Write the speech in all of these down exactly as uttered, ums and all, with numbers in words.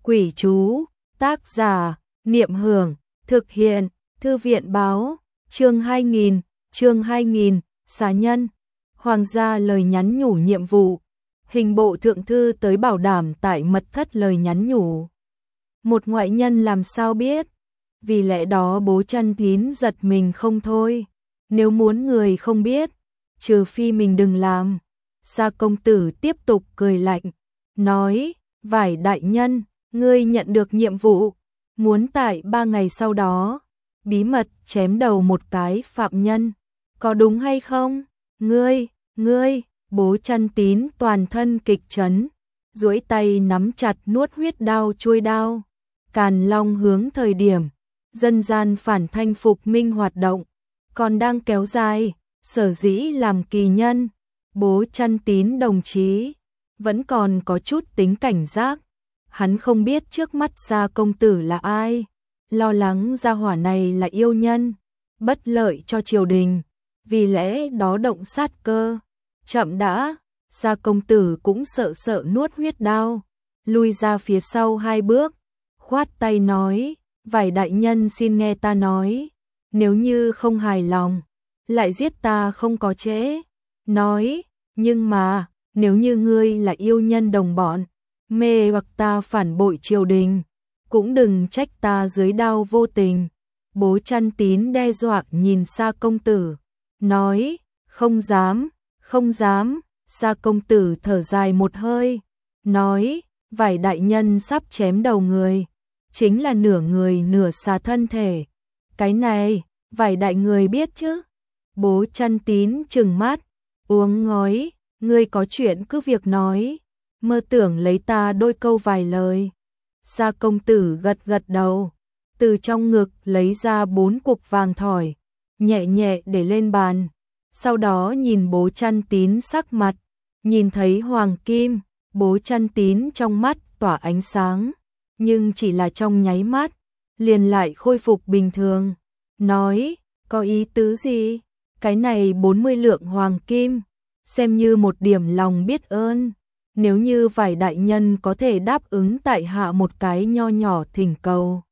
Quỷ chú, tác giả, Niệm Hưởng, thực hiện, Thư viện báo, chương hai nghìn, chương hai nghìn, xá nhân. Hoàng gia lời nhắn nhủ nhiệm vụ. Hình bộ thượng thư tới bảo đảm tại mật thất lời nhắn nhủ. Một ngoại nhân làm sao biết? Vì lẽ đó Bố Chân Tín giật mình không thôi. Nếu muốn người không biết, trừ phi mình đừng làm. Sa công tử tiếp tục cười lạnh, nói, Vải đại nhân, ngươi nhận được nhiệm vụ, muốn tại ba ngày sau đó, bí mật chém đầu một cái phạm nhân, có đúng hay không? Ngươi, ngươi, Bố Chân Tín toàn thân kịch chấn, duỗi tay nắm chặt nuốt huyết đao chuôi đao. Càn Long hướng thời điểm, dân gian phản thanh phục minh hoạt động, còn đang kéo dài, sở dĩ làm kỳ nhân, Bố Chân Tín đồng chí, vẫn còn có chút tính cảnh giác. Hắn không biết trước mắt Sa công tử là ai, lo lắng gia hỏa này là yêu nhân, bất lợi cho triều đình, vì lẽ đó động sát cơ. Chậm đã, Sa công tử cũng sợ sợ nuốt huyết đao, lui ra phía sau hai bước, khoát tay nói, Vải đại nhân xin nghe ta nói, nếu như không hài lòng, lại giết ta không có trễ. Nói, nhưng mà, nếu như ngươi là yêu nhân đồng bọn, mê hoặc ta phản bội triều đình, cũng đừng trách ta dưới đao vô tình. Bố Chân Tín đe dọa nhìn Sa công tử, nói, không dám, không dám. Sa công tử thở dài một hơi, nói, Vải đại nhân sắp chém đầu người, chính là nửa người nửa xà thân thể. Cái này, Vải đại người biết chứ? Bố Chân Tín trừng mắt, uống ngói, ngươi có chuyện cứ việc nói, mơ tưởng lấy ta đôi câu vài lời. Sa công tử gật gật đầu, từ trong ngực lấy ra bốn cục vàng thỏi, nhẹ nhẹ để lên bàn, sau đó nhìn Bố Chân Tín sắc mặt, nhìn thấy hoàng kim, Bố Chân Tín trong mắt tỏa ánh sáng, nhưng chỉ là trong nháy mắt, liền lại khôi phục bình thường, nói, có ý tứ gì? Cái này bốn mươi lượng hoàng kim, xem như một điểm lòng biết ơn, nếu như Vải đại nhân có thể đáp ứng tại hạ một cái nho nhỏ thỉnh cầu,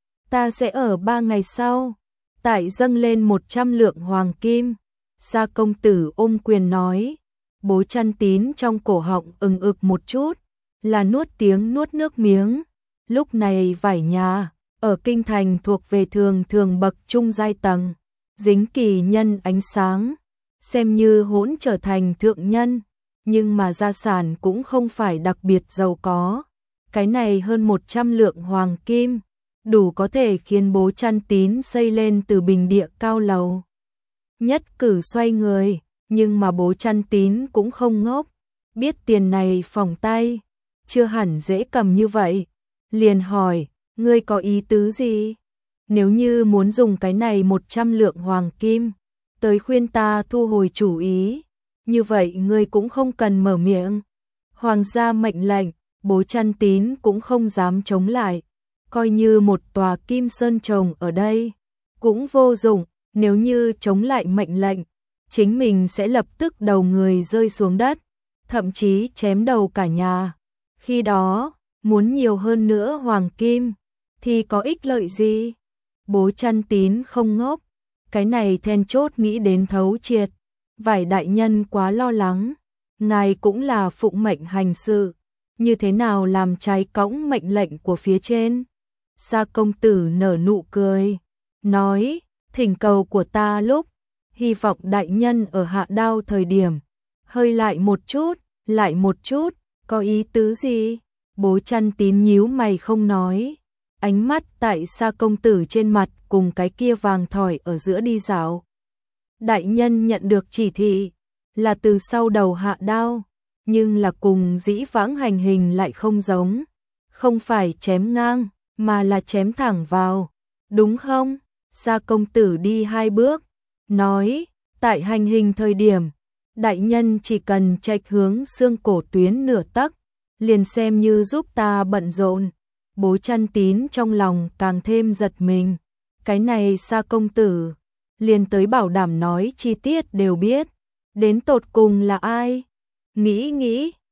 ta sẽ ở ba ngày sau, tại dâng lên một trăm lượng hoàng kim. Sa công tử ôm quyền nói. Bố Chân Tín trong cổ họng ừng ực một chút, là nuốt tiếng nuốt nước miếng. Lúc này Vải nhà, ở kinh thành thuộc về thường thường bậc trung giai tầng, dính kỳ nhân ánh sáng, xem như hỗn trở thành thượng nhân, nhưng mà gia sản cũng không phải đặc biệt giàu có. Cái này hơn một trăm lượng hoàng kim, đủ có thể khiến Bố Chân Tín xây lên từ bình địa cao lầu. Nhất cử xoay người, nhưng mà Bố Chân Tín cũng không ngốc, biết tiền này phỏng tay, chưa hẳn dễ cầm như vậy, liền hỏi, ngươi có ý tứ gì? Nếu như muốn dùng cái này một trăm lượng hoàng kim, tới khuyên ta thu hồi chủ ý, như vậy ngươi cũng không cần mở miệng. Hoàng gia mệnh lệnh, Bố Chân Tín cũng không dám chống lại, coi như một tòa kim sơn trồng ở đây, cũng vô dụng, nếu như chống lại mệnh lệnh, chính mình sẽ lập tức đầu người rơi xuống đất, thậm chí chém đầu cả nhà. Khi đó, muốn nhiều hơn nữa hoàng kim, thì có ích lợi gì? Bố Chân Tín không ngốc, cái này then chốt nghĩ đến thấu triệt. Vải đại nhân quá lo lắng, ngài cũng là phụng mệnh hành sự, như thế nào làm trái cõng mệnh lệnh của phía trên? Sa công tử nở nụ cười, nói, thỉnh cầu của ta lúc, hy vọng đại nhân ở hạ đao thời điểm, hơi lại một chút, lại một chút, có ý tứ gì? Bố Chân Tín nhíu mày không nói, ánh mắt tại Sa công tử trên mặt cùng cái kia vàng thỏi ở giữa đi dạo. Đại nhân nhận được chỉ thị, là từ sau đầu hạ đao, nhưng là cùng dĩ vãng hành hình lại không giống, không phải chém ngang, mà là chém thẳng vào, đúng không? Sa công tử đi hai bước, nói, tại hành hình thời điểm, đại nhân chỉ cần chệch hướng xương cổ tuyến nửa tấc, liền xem như giúp ta bận rộn. Bố Chân Tín trong lòng càng thêm giật mình, cái này Sa công tử, liền tới bảo đảm nói chi tiết đều biết, đến tột cùng là ai? Nghĩ nghĩ,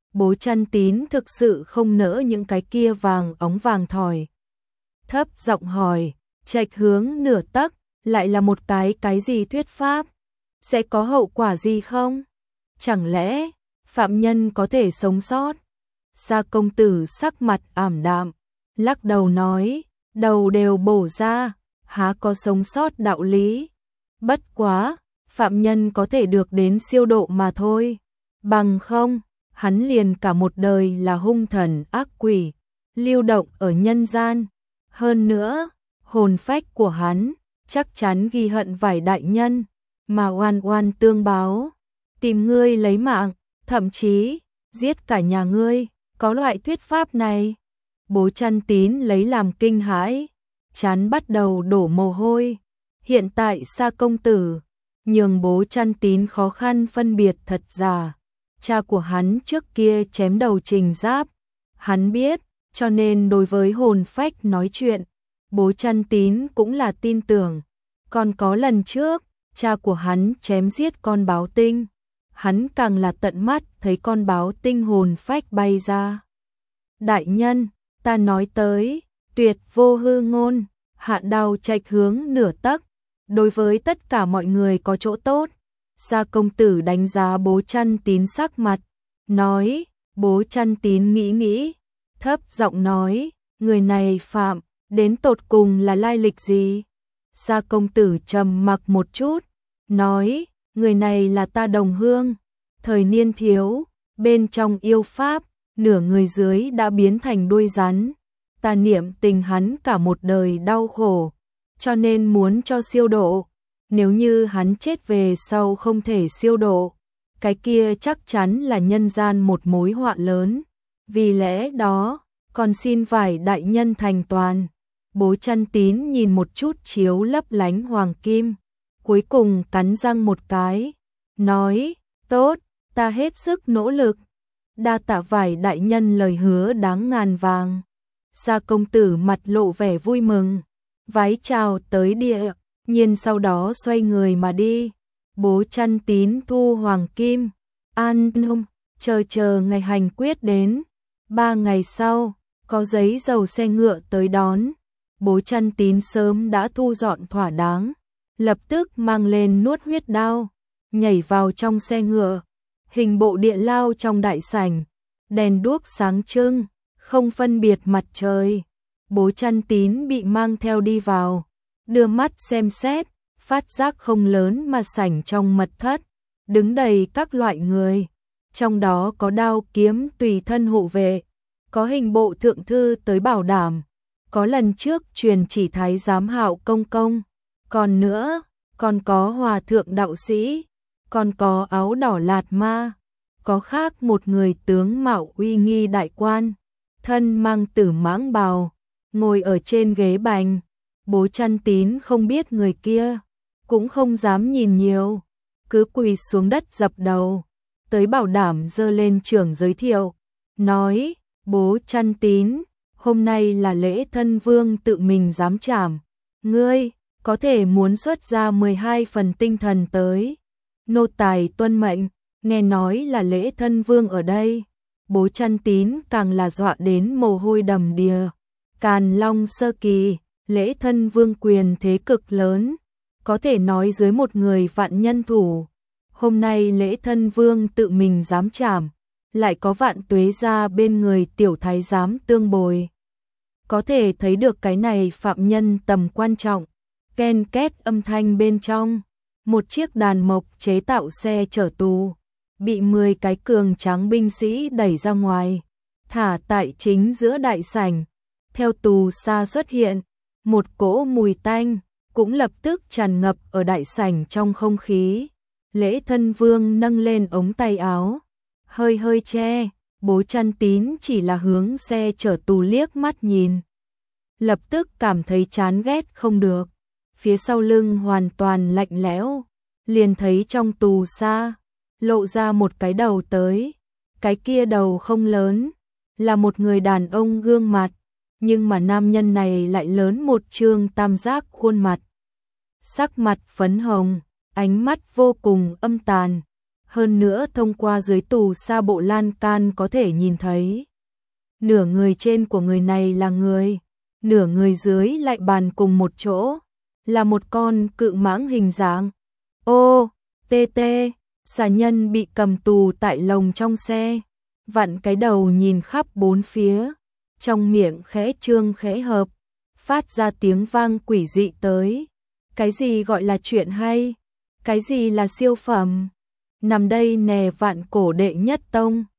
Bố Chăn Tín thực sự không nỡ những cái kia vàng óng vàng thỏi. Thấp giọng hỏi, trạch hướng nửa tấc, lại là một cái cái gì thuyết pháp? Sẽ có hậu quả gì không? Chẳng lẽ phạm nhân có thể sống sót? Gia công tử sắc mặt ảm đạm, lắc đầu nói, đầu đều bổ ra, há có sống sót đạo lý. Bất quá, phạm nhân có thể được đến siêu độ mà thôi. Bằng không, hắn liền cả một đời là hung thần ác quỷ, lưu động ở nhân gian. Hơn nữa, hồn phách của hắn chắc chắn ghi hận vài đại nhân, mà oan oan tương báo, tìm ngươi lấy mạng, thậm chí giết cả nhà ngươi. Có loại thuyết pháp này? Bố Chăn Tín lấy làm kinh hãi, trán bắt đầu đổ mồ hôi. Hiện tại Sa công tử nhường Bố Chăn Tín khó khăn phân biệt thật giả. Cha của hắn trước kia chém đầu Trình Giáp, hắn biết, cho nên đối với hồn phách nói chuyện, Bố Chăn Tín cũng là tin tưởng. Còn có lần trước, cha của hắn chém giết con báo tinh, hắn càng là tận mắt thấy con báo tinh hồn phách bay ra. Đại nhân, ta nói tới, tuyệt vô hư ngôn, hạ đao trạch hướng nửa tấc, đối với tất cả mọi người có chỗ tốt. Gia công tử đánh giá Bố Chăn Tín sắc mặt, nói, Bố Chăn Tín nghĩ nghĩ, thấp giọng nói, người này phạm, đến tột cùng là lai lịch gì? Gia công tử trầm mặc một chút, nói, người này là ta đồng hương, thời niên thiếu, bên trong yêu pháp, nửa người dưới đã biến thành đuôi rắn, ta niệm tình hắn cả một đời đau khổ, cho nên muốn cho siêu độ. Nếu như hắn chết về sau không thể siêu độ, cái kia chắc chắn là nhân gian một mối họa lớn. Vì lẽ đó, còn xin vài đại nhân thành toàn. Bố Chăn Tín nhìn một chút chiếu lấp lánh hoàng kim, cuối cùng cắn răng một cái, nói, tốt, ta hết sức nỗ lực. Đa tạ vài đại nhân lời hứa đáng ngàn vàng. Gia công tử mặt lộ vẻ vui mừng, vái chào tới địa, nhiên sau đó xoay người mà đi. Bố Chăn Tín thu hoàng kim, an nông, chờ chờ ngày hành quyết đến. Ba ngày sau, có giấy dầu xe ngựa tới đón. Bố Chăn Tín sớm đã thu dọn thỏa đáng, lập tức mang lên nuốt huyết đao, nhảy vào trong xe ngựa. Hình bộ điện lao trong đại sảnh, đèn đuốc sáng trưng, không phân biệt mặt trời. Bố Chăn Tín bị mang theo đi vào, đưa mắt xem xét, phát giác không lớn mà sảnh trong mật thất, đứng đầy các loại người. Trong đó có đao kiếm tùy thân hộ vệ, có hình bộ thượng thư tới bảo đảm, có lần trước truyền chỉ thái giám Hạo công công, còn nữa, còn có hòa thượng đạo sĩ, còn có áo đỏ lạt ma, có khác một người tướng mạo uy nghi đại quan, thân mang tử mãng bào, ngồi ở trên ghế bành. Bố Chăn Tín không biết người kia, cũng không dám nhìn nhiều, cứ quỳ xuống đất dập đầu, tới bảo đảm giơ lên trưởng giới thiệu, nói, Bố Chăn Tín, hôm nay là lễ thân vương tự mình giám trảm, ngươi có thể muốn xuất ra mười hai phần tinh thần tới. Nô tài tuân mệnh. Nghe nói là lễ thân vương ở đây, Bố Chăn Tín càng là dọa đến mồ hôi đầm đìa. Càn Long sơ kỳ, lễ thân vương quyền thế cực lớn, có thể nói dưới một người vạn nhân thủ. Hôm nay lễ thân vương tự mình giám trảm, lại có Vạn Tuế gia bên người tiểu thái giám tương bồi. Có thể thấy được cái này phạm nhân tầm quan trọng. Ken két âm thanh bên trong, một chiếc đàn mộc chế tạo xe chở tù, bị mười cái cường tráng binh sĩ đẩy ra ngoài, thả tại chính giữa đại sảnh. Theo tù xa xuất hiện, một cỗ mùi tanh cũng lập tức tràn ngập ở đại sảnh trong không khí. Lễ thân vương nâng lên ống tay áo, hơi hơi che. Bố Chăn Tín chỉ là hướng xe chở tù liếc mắt nhìn, lập tức cảm thấy chán ghét không được. Phía sau lưng hoàn toàn lạnh lẽo, liền thấy trong tù xa lộ ra một cái đầu tới. Cái kia đầu không lớn, là một người đàn ông gương mặt, nhưng mà nam nhân này lại lớn một trương tam giác khuôn mặt. Sắc mặt phấn hồng, ánh mắt vô cùng âm tàn, hơn nữa thông qua dưới tù sa bộ lan can có thể nhìn thấy. Nửa người trên của người này là người, nửa người dưới lại bàn cùng một chỗ, là một con cự mãng hình dạng. Ô, tê tê, xà nhân bị cầm tù tại lồng trong xe, vặn cái đầu nhìn khắp bốn phía, trong miệng khẽ trương khẽ hợp, phát ra tiếng vang quỷ dị tới. Cái gì gọi là chuyện hay? Cái gì là siêu phẩm? Nằm đây nè vạn cổ đệ nhất tông.